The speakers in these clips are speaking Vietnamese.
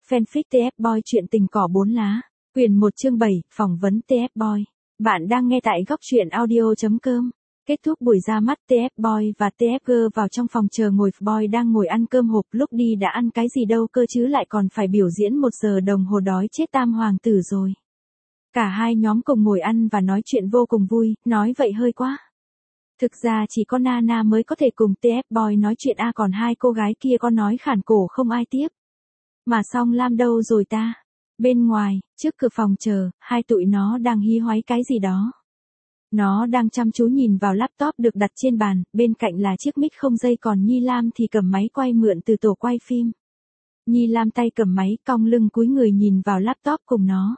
Fanfic TF Boy chuyện tình cỏ 4 lá. Quyền 1 chương 7, phỏng vấn TF Boy. Bạn đang nghe tại góc truyện audio.com. Kết thúc buổi ra mắt TF Boy và TF Girl vào trong phòng chờ ngồi, Boy đang ngồi ăn cơm hộp, lúc đi đã ăn cái gì đâu cơ chứ lại còn phải biểu diễn 1 giờ đồng hồ, đói chết tam hoàng tử rồi. Cả hai nhóm cùng ngồi ăn và nói chuyện vô cùng vui, nói vậy hơi quá. Thực ra chỉ có Nana mới có thể cùng TF Boy nói chuyện còn hai cô gái kia có nói khản cổ không ai tiếp. Mà Song Lam đâu rồi ta? Bên ngoài, trước cửa phòng chờ, hai tụi nó đang hí hoáy cái gì đó. Nó đang chăm chú nhìn vào laptop được đặt trên bàn, bên cạnh là chiếc mic không dây, còn Nhi Lam thì cầm máy quay mượn từ tổ quay phim. Nhi Lam tay cầm máy, cong lưng cúi người nhìn vào laptop cùng nó.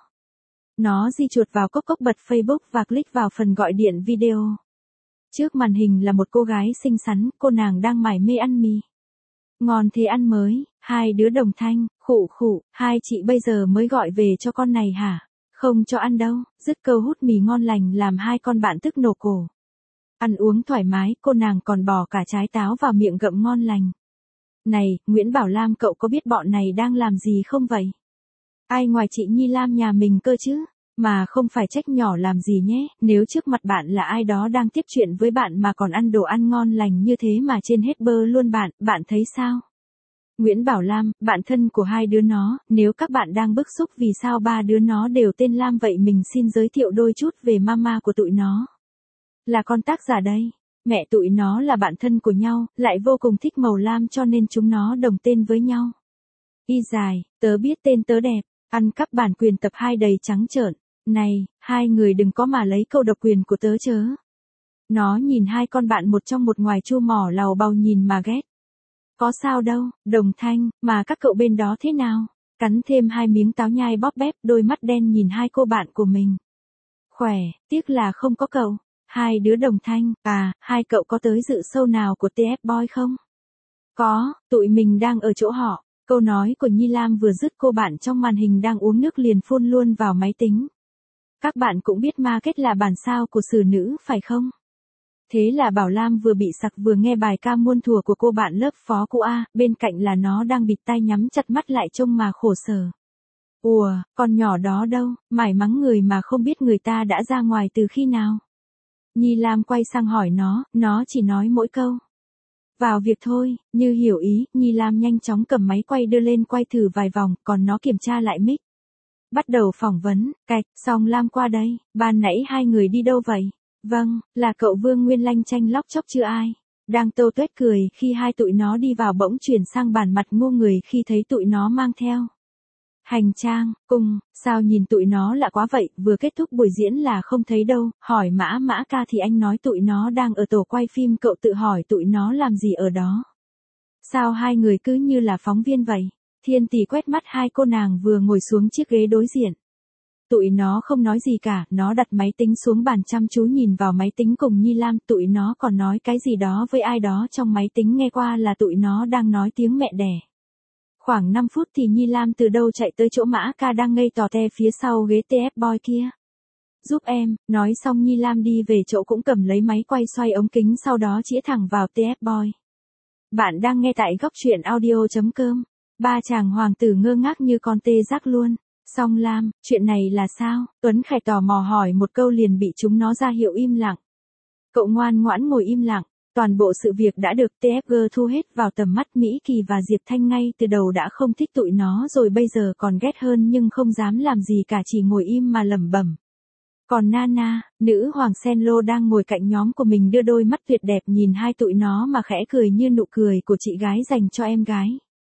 Nó di chuột vào cốc bật Facebook và click vào phần gọi điện video. Trước màn hình là một cô gái xinh xắn, cô nàng đang mải mê ăn mì. Ngon thế ăn mới, hai đứa đồng thanh, khụ khụ, hai chị bây giờ mới gọi về cho con này hả? Không cho ăn đâu, dứt câu hút mì ngon lành làm hai con bạn tức nổ cổ. Ăn uống thoải mái, cô nàng còn bỏ cả trái táo vào miệng gặm ngon lành. Này, Nguyễn Bảo Lam, cậu có biết bọn này đang làm gì không vậy? Ai ngoài chị Nhi Lam nhà mình cơ chứ? Mà không phải trách nhỏ làm gì nhé, nếu trước mặt bạn là ai đó đang tiếp chuyện với bạn mà còn ăn đồ ăn ngon lành như thế mà trên hết bơ luôn bạn thấy sao? Nguyễn Bảo Lam, bạn thân của hai đứa nó, nếu các bạn đang bức xúc vì sao ba đứa nó đều tên Lam vậy mình xin giới thiệu đôi chút về mama của tụi nó. Là con tác giả đây. Mẹ tụi nó là bạn thân của nhau, lại vô cùng thích màu lam cho nên chúng nó đồng tên với nhau. Y dài, tớ biết tên tớ đẹp, ăn cắp bản quyền tập 2 đầy trắng trợn. Này, hai người đừng có mà lấy câu độc quyền của tớ chớ. Nó nhìn hai con bạn một trong một ngoài chu mỏ làu bầu nhìn mà ghét. Có sao đâu, đồng thanh, mà các cậu bên đó thế nào? Cắn thêm 2 miếng táo nhai bóp bép, đôi mắt đen nhìn hai cô bạn của mình. Khỏe, tiếc là không có cậu. Hai đứa đồng thanh, hai cậu có tới dự show nào của TF Boy không? Có, tụi mình đang ở chỗ họ. Câu nói của Nhi Lam vừa dứt, cô bạn trong màn hình đang uống nước liền phun luôn vào máy tính. Các bạn cũng biết market là bản sao của xử nữ phải không? Thế là Bảo Lam vừa bị sặc vừa nghe bài ca muôn thuở của cô bạn lớp phó cũ bên cạnh là nó đang bịt tai nhắm chặt mắt lại trông mà khổ sở. Ủa, con nhỏ đó đâu, mải mắng người mà không biết người ta đã ra ngoài từ khi nào. Nhi Lam quay sang hỏi nó chỉ nói mỗi câu. Vào việc thôi, như hiểu ý, Nhi Lam nhanh chóng cầm máy quay đưa lên quay thử vài vòng, còn nó kiểm tra lại mic. Bắt đầu phỏng vấn, Song Lam qua đây, ban nãy hai người đi đâu vậy? Vâng, là cậu Vương Nguyên lanh chanh lóc chóc chưa ai? Đang tâu tuét cười khi hai tụi nó đi vào bỗng chuyển sang bản mặt ngô người khi thấy tụi nó mang theo hành trang, cung, sao nhìn tụi nó lạ quá vậy, vừa kết thúc buổi diễn là không thấy đâu, hỏi Mã ca thì anh nói tụi nó đang ở tổ quay phim, cậu tự hỏi tụi nó làm gì ở đó. Sao hai người cứ như là phóng viên vậy? Thiên Tỷ quét mắt hai cô nàng vừa ngồi xuống chiếc ghế đối diện. Tụi nó không nói gì cả, nó đặt máy tính xuống bàn chăm chú nhìn vào máy tính cùng Nhi Lam, tụi nó còn nói cái gì đó với ai đó trong máy tính, nghe qua là tụi nó đang nói tiếng mẹ đẻ. Khoảng 5 phút thì Nhi Lam từ đâu chạy tới chỗ Mã ca đang ngây tò te phía sau ghế TF Boy kia. Giúp em, nói xong Nhi Lam đi về chỗ cũng cầm lấy máy quay xoay ống kính sau đó chĩa thẳng vào TF Boy. Bạn đang nghe tại góc truyện audio.com. Ba chàng hoàng tử ngơ ngác như con tê giác luôn. Song Lam, chuyện này là sao? Tuấn Khải tò mò hỏi một câu liền bị chúng nó ra hiệu im lặng. Cậu ngoan ngoãn ngồi im lặng. Toàn bộ sự việc đã được TFG thu hết vào tầm mắt. Mỹ Kỳ và Diệp Thanh ngay từ đầu đã không thích tụi nó rồi bây giờ còn ghét hơn nhưng không dám làm gì cả, chỉ ngồi im mà lẩm bẩm. Còn Nana, nữ hoàng Senlo đang ngồi cạnh nhóm của mình đưa đôi mắt tuyệt đẹp nhìn hai tụi nó mà khẽ cười như nụ cười của chị gái dành cho em gái.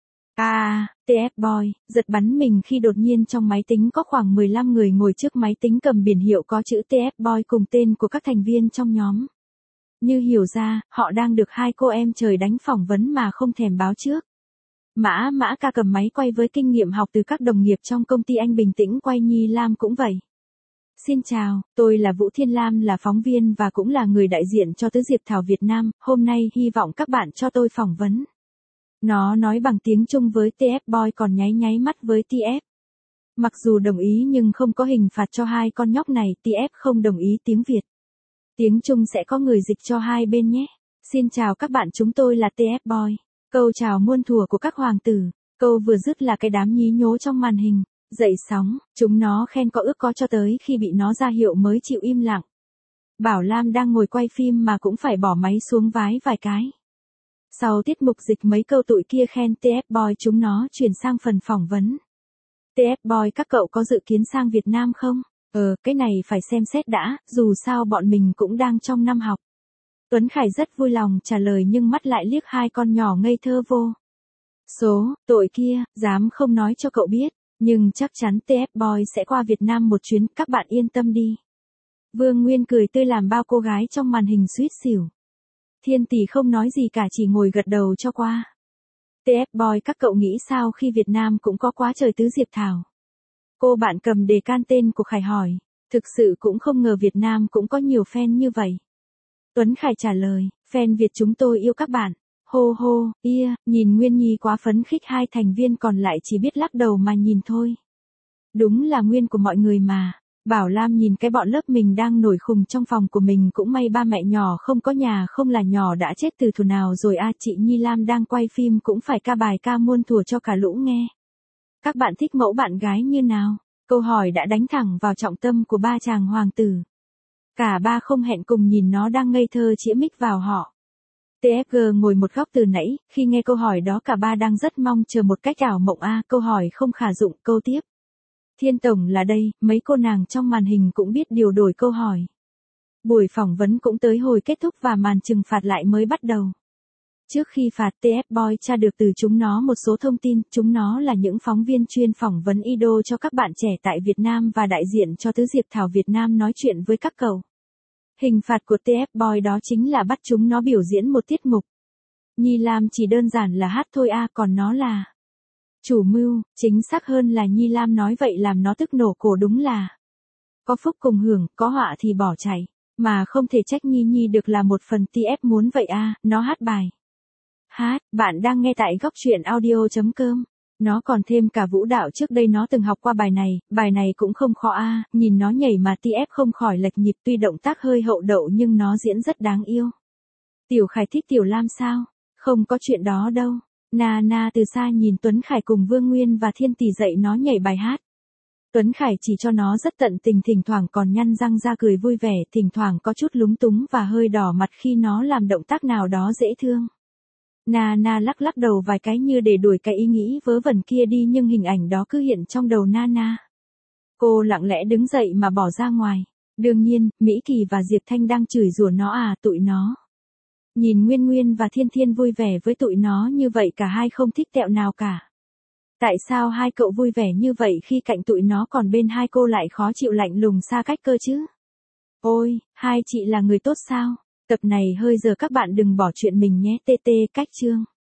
TF Boy, giật bắn mình khi đột nhiên trong máy tính có khoảng 15 người ngồi trước máy tính cầm biển hiệu có chữ TF Boy cùng tên của các thành viên trong nhóm. Như hiểu ra, họ đang được hai cô em trời đánh phỏng vấn mà không thèm báo trước. Mã ca cầm máy quay với kinh nghiệm học từ các đồng nghiệp trong công ty anh bình tĩnh quay. Nhi Lam cũng vậy. Xin chào, tôi là Vũ Thiên Lam, là phóng viên và cũng là người đại diện cho Tứ Diệp Thảo Việt Nam, hôm nay hy vọng các bạn cho tôi phỏng vấn. Nó nói bằng tiếng Trung với TF Boy còn nháy mắt với TF. Mặc dù đồng ý nhưng không có hình phạt cho hai con nhóc này, TF không đồng ý tiếng Việt. Tiếng Trung sẽ có người dịch cho hai bên nhé. Xin chào các bạn, chúng tôi là TF Boy. Câu chào muôn thuở của các hoàng tử. Câu vừa dứt là cái đám nhí nhố trong màn hình, dậy sóng, chúng nó khen có ước có cho tới khi bị nó ra hiệu mới chịu im lặng. Bảo Lam đang ngồi quay phim mà cũng phải bỏ máy xuống vái vài cái. Sau tiết mục dịch mấy câu tụi kia khen TF Boy chúng nó chuyển sang phần phỏng vấn. TF Boy các cậu có dự kiến sang Việt Nam không? Cái này phải xem xét đã, dù sao bọn mình cũng đang trong năm học. Tuấn Khải rất vui lòng trả lời nhưng mắt lại liếc hai con nhỏ ngây thơ vô số, tội kia, dám không nói cho cậu biết, nhưng chắc chắn TF Boy sẽ qua Việt Nam một chuyến, các bạn yên tâm đi. Vương Nguyên cười tươi làm bao cô gái trong màn hình suýt xỉu. Thiên Tỷ không nói gì cả chỉ ngồi gật đầu cho qua. TF Boy các cậu nghĩ sao khi Việt Nam cũng có quá trời tứ diệp thảo? Cô bạn cầm đề can tên của Khải hỏi. Thực sự cũng không ngờ Việt Nam cũng có nhiều fan như vậy. Tuấn Khải trả lời, fan Việt chúng tôi yêu các bạn. Hô hô, nhìn Nguyên Nhi quá phấn khích, hai thành viên còn lại chỉ biết lắc đầu mà nhìn thôi. Đúng là Nguyên của mọi người mà. Bảo Lam nhìn cái bọn lớp mình đang nổi khùng trong phòng của mình, cũng may ba mẹ nhỏ không có nhà, không là nhỏ đã chết từ thuở nào rồi à. Chị Nhi Lam đang quay phim cũng phải ca bài ca muôn thuở cho cả lũ nghe. Các bạn thích mẫu bạn gái như nào? Câu hỏi đã đánh thẳng vào trọng tâm của ba chàng hoàng tử. Cả ba không hẹn cùng nhìn nó đang ngây thơ chĩa mic vào họ. TFG ngồi một góc từ nãy, khi nghe câu hỏi đó cả ba đang rất mong chờ một cách ảo mộng câu hỏi không khả dụng, câu tiếp. Thiên Tổng là đây, mấy cô nàng trong màn hình cũng biết điều đổi câu hỏi. Buổi phỏng vấn cũng tới hồi kết thúc và màn trừng phạt lại mới bắt đầu. Trước khi phạt, TF Boy tra được từ chúng nó một số thông tin, chúng nó là những phóng viên chuyên phỏng vấn idol cho các bạn trẻ tại Việt Nam và đại diện cho Tứ Diệp Thảo Việt Nam nói chuyện với các cậu. Hình phạt của TF Boy đó chính là bắt chúng nó biểu diễn một tiết mục. Nhi Lam chỉ đơn giản là hát thôi còn nó là chủ mưu, chính xác hơn là Nhi Lam nói vậy làm nó tức nổ cổ, đúng là có phúc cùng hưởng, có họa thì bỏ chạy, mà không thể trách Nhi được là một phần TF muốn vậy nó hát bài. Bạn đang nghe tại góc truyện audio.com. Nó còn thêm cả vũ đạo, trước đây nó từng học qua bài này cũng không khó nhìn nó nhảy mà TF không khỏi lệch nhịp, tuy động tác hơi hậu đậu nhưng nó diễn rất đáng yêu. Tiểu Khải thích Tiểu Lam sao? Không có chuyện đó đâu. Na từ xa nhìn Tuấn Khải cùng Vương Nguyên và Thiên Tỷ dạy nó nhảy bài hát. Tuấn Khải chỉ cho nó rất tận tình, thỉnh thoảng còn nhăn răng ra cười vui vẻ, thỉnh thoảng có chút lúng túng và hơi đỏ mặt khi nó làm động tác nào đó dễ thương. Na lắc đầu vài cái như để đuổi cái ý nghĩ vớ vẩn kia đi, nhưng hình ảnh đó cứ hiện trong đầu Na. Cô lặng lẽ đứng dậy mà bỏ ra ngoài. Đương nhiên, Mỹ Kỳ và Diệp Thanh đang chửi rủa nó tụi nó. Nhìn Nguyên và Thiên vui vẻ với tụi nó như vậy, cả hai không thích tẹo nào cả. Tại sao hai cậu vui vẻ như vậy khi cạnh tụi nó, còn bên hai cô lại khó chịu lạnh lùng xa cách cơ chứ? Ôi, hai chị là người tốt sao? Tập này hơi giờ, các bạn đừng bỏ chuyện mình nhé. TT cách chương.